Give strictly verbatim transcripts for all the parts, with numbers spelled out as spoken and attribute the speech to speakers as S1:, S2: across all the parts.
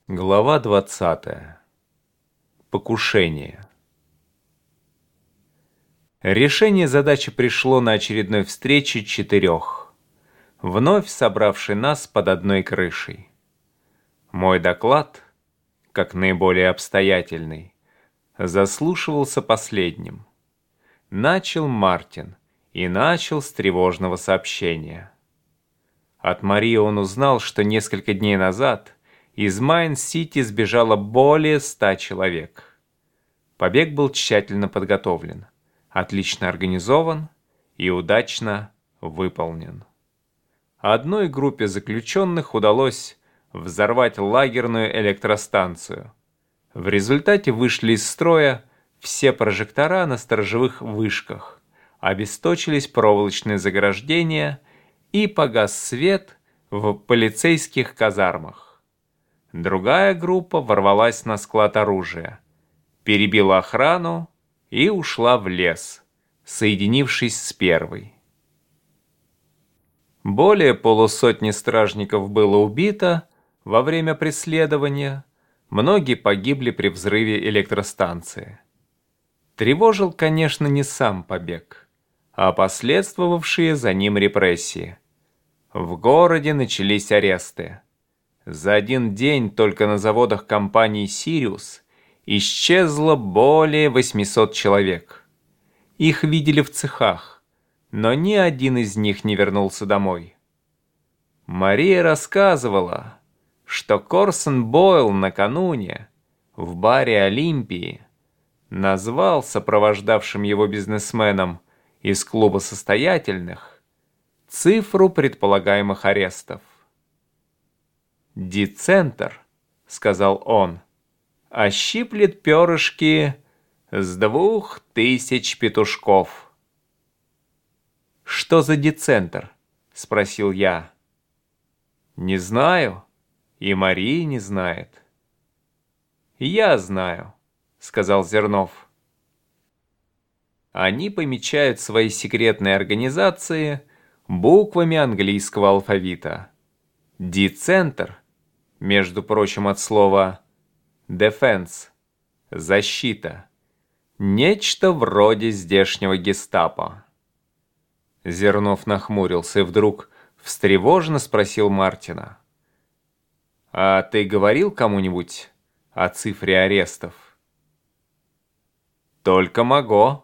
S1: Глава двадцатая. Покушение. Решение задачи пришло на очередной встрече четырех, вновь собравшей нас под одной крышей. Мой доклад, как наиболее обстоятельный, заслушивался последним. Начал Мартин и начал с тревожного сообщения. От Марии он узнал, что несколько дней назад из Майн-Сити сбежало более ста человек. Побег был тщательно подготовлен, отлично организован и удачно выполнен. Одной группе заключенных удалось взорвать лагерную электростанцию. В результате вышли из строя все прожектора на сторожевых вышках, обесточились проволочные заграждения и погас свет в полицейских казармах. Другая группа ворвалась на склад оружия, перебила охрану и ушла в лес, соединившись с первой. Более полусотни стражников было убито во время преследования, многие погибли при взрыве электростанции. Тревожил, конечно, не сам побег, а последовавшие за ним репрессии. В городе начались аресты. За один день только на заводах компании «Сириус» исчезло более восьмисот человек. Их видели в цехах, но ни один из них не вернулся домой. Мария рассказывала, что Корсон Бойл накануне в баре «Олимпии» назвал сопровождавшим его бизнесменам из клуба состоятельных цифру предполагаемых арестов. «Дицентр», — сказал он, — «ощиплет перышки с двух тысяч петушков». «Что за дицентр?» — спросил я. «Не знаю, и Мария не знает». «Я знаю», — сказал Зернов. Они помечают свои секретные организации буквами английского алфавита. Дицентр, между прочим, от слова «defense» — «защита», нечто вроде здешнего гестапо. Зернов нахмурился и вдруг встревоженно спросил Мартина: «А ты говорил кому-нибудь о цифре арестов?» «Только Маго».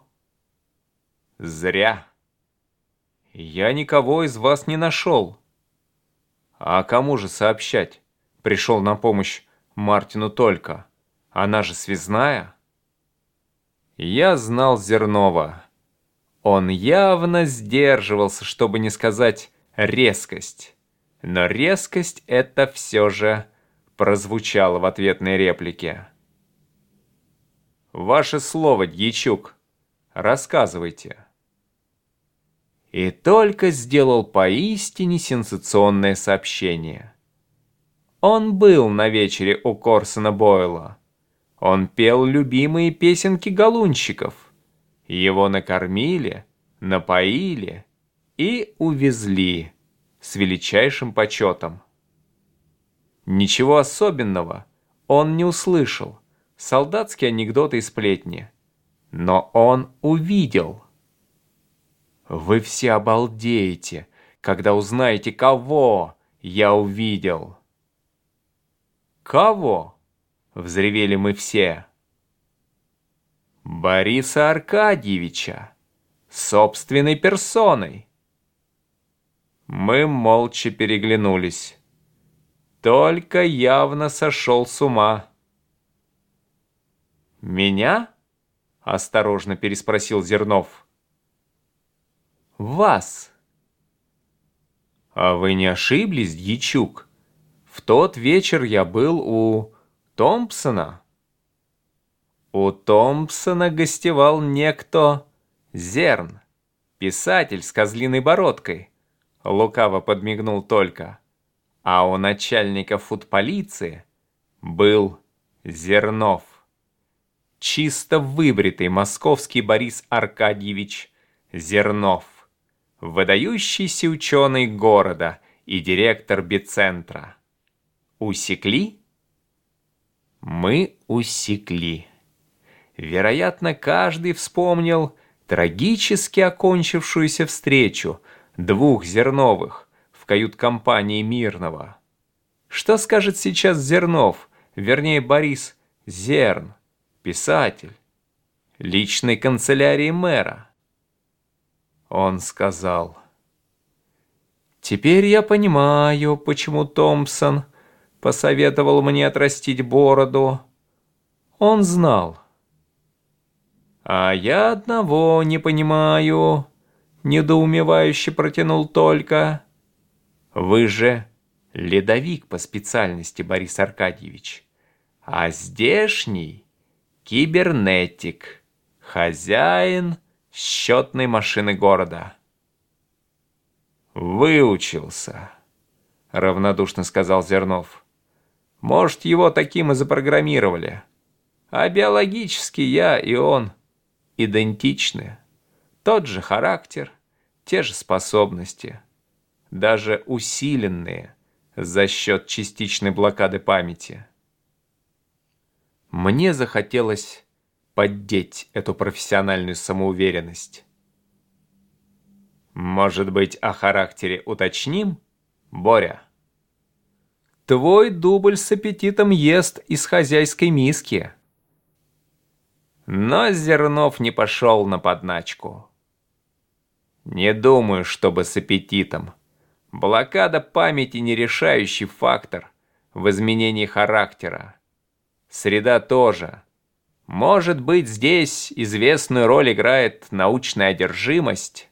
S1: «Зря. Я никого из вас не нашел». «А кому же сообщать?» Пришел на помощь Мартину только. Она же связная. Я знал Зернова. Он явно сдерживался, чтобы не сказать резкость. Но резкость это все же прозвучало в ответной реплике. «Ваше слово, дьячук. Рассказывайте». И только сделал поистине сенсационное сообщение. Он был на вечере у Корсона Бойла. Он пел любимые песенки галунщиков. Его накормили, напоили и увезли с величайшим почетом. Ничего особенного он не услышал, солдатские анекдоты и сплетни. Но он увидел. Вы все обалдеете, когда узнаете, кого я увидел. «Кого?» — взревели мы все. «Бориса Аркадьевича, собственной персоной». Мы молча переглянулись. Только явно сошел с ума. «Меня?» — осторожно переспросил Зернов. «Вас». «А вы не ошиблись, дьячук? В тот вечер я был у Томпсона». «У Томпсона гостевал некто Зерн, писатель с козлиной бородкой», — лукаво подмигнул только. «А у начальника фудполиции был Зернов. Чисто выбритый московский Борис Аркадьевич Зернов. Выдающийся ученый города и директор Бицентра. Усекли?» Мы усекли. Вероятно, каждый вспомнил трагически окончившуюся встречу двух Зерновых в кают-компании Мирного. Что скажет сейчас Зернов, вернее Борис Зерн, писатель, личной канцелярии мэра? Он сказал: «Теперь я понимаю, почему Томпсон посоветовал мне отрастить бороду. Он знал». «А я одного не понимаю», — недоумевающе протянул Толька. «Вы же ледовик по специальности, Борис Аркадьевич, а здешний кибернетик, хозяин счетной машины города». «Выучился», — равнодушно сказал Зернов. «Может, его таким и запрограммировали. А биологически я и он идентичны. Тот же характер, те же способности, даже усиленные за счет частичной блокады памяти». Мне захотелось поддеть эту профессиональную самоуверенность. «Может быть, о характере уточним, Боря? Твой дубль с аппетитом ест из хозяйской миски». Но Зернов не пошел на подначку. «Не думаю, чтобы с аппетитом. Блокада памяти не решающий фактор в изменении характера. Среда тоже. Может быть, здесь известную роль играет научная одержимость».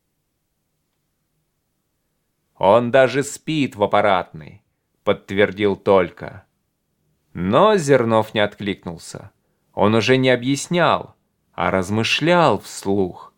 S1: «Он даже спит в аппаратной», — подтвердил Толька. Но Зернов не откликнулся. Он уже не объяснял, а размышлял вслух.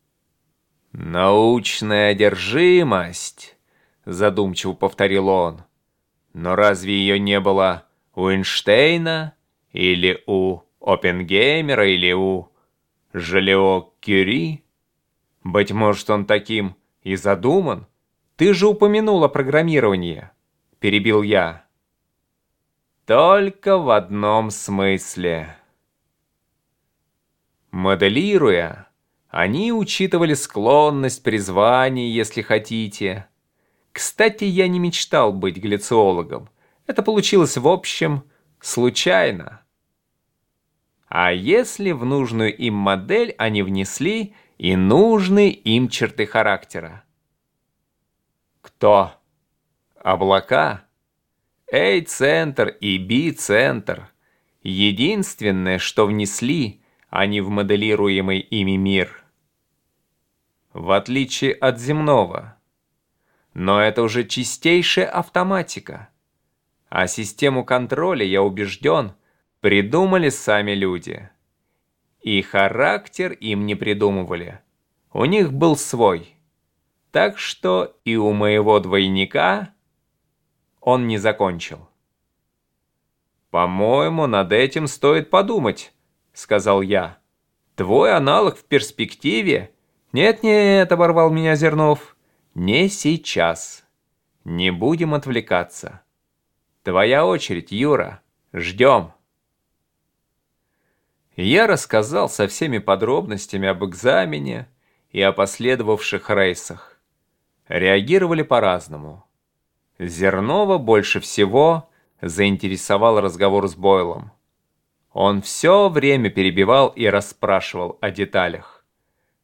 S1: «Научная одержимость», — задумчиво повторил он. «Но разве ее не было у Эйнштейна, или у Оппенгеймера, или у Жолио-Кюри? Быть может, он таким и задуман? Ты же упомянул о программировании», — перебил я. «Только в одном смысле». Моделируя, они учитывали склонность, призвание, если хотите. Кстати, я не мечтал быть глициологом. Это получилось, в общем, случайно. А если в нужную им модель они внесли и нужные им черты характера? Кто? Облака? A-центр и B-центр. Единственное, что внесли, а не в моделируемый ими мир. В отличие от земного. Но это уже чистейшая автоматика. А систему контроля, я убежден, придумали сами люди. И характер им не придумывали. У них был свой. Так что и у моего двойника он не закончил. «По-моему, над этим стоит подумать», — сказал я. «Твой аналог в перспективе?» «Нет-нет», — оборвал меня Зернов. «Не сейчас. Не будем отвлекаться. Твоя очередь, Юра. Ждем». Я рассказал со всеми подробностями об экзамене и о последовавших рейсах. Реагировали по-разному. Зернова больше всего заинтересовал разговор с Бойлом. Он все время перебивал и расспрашивал о деталях.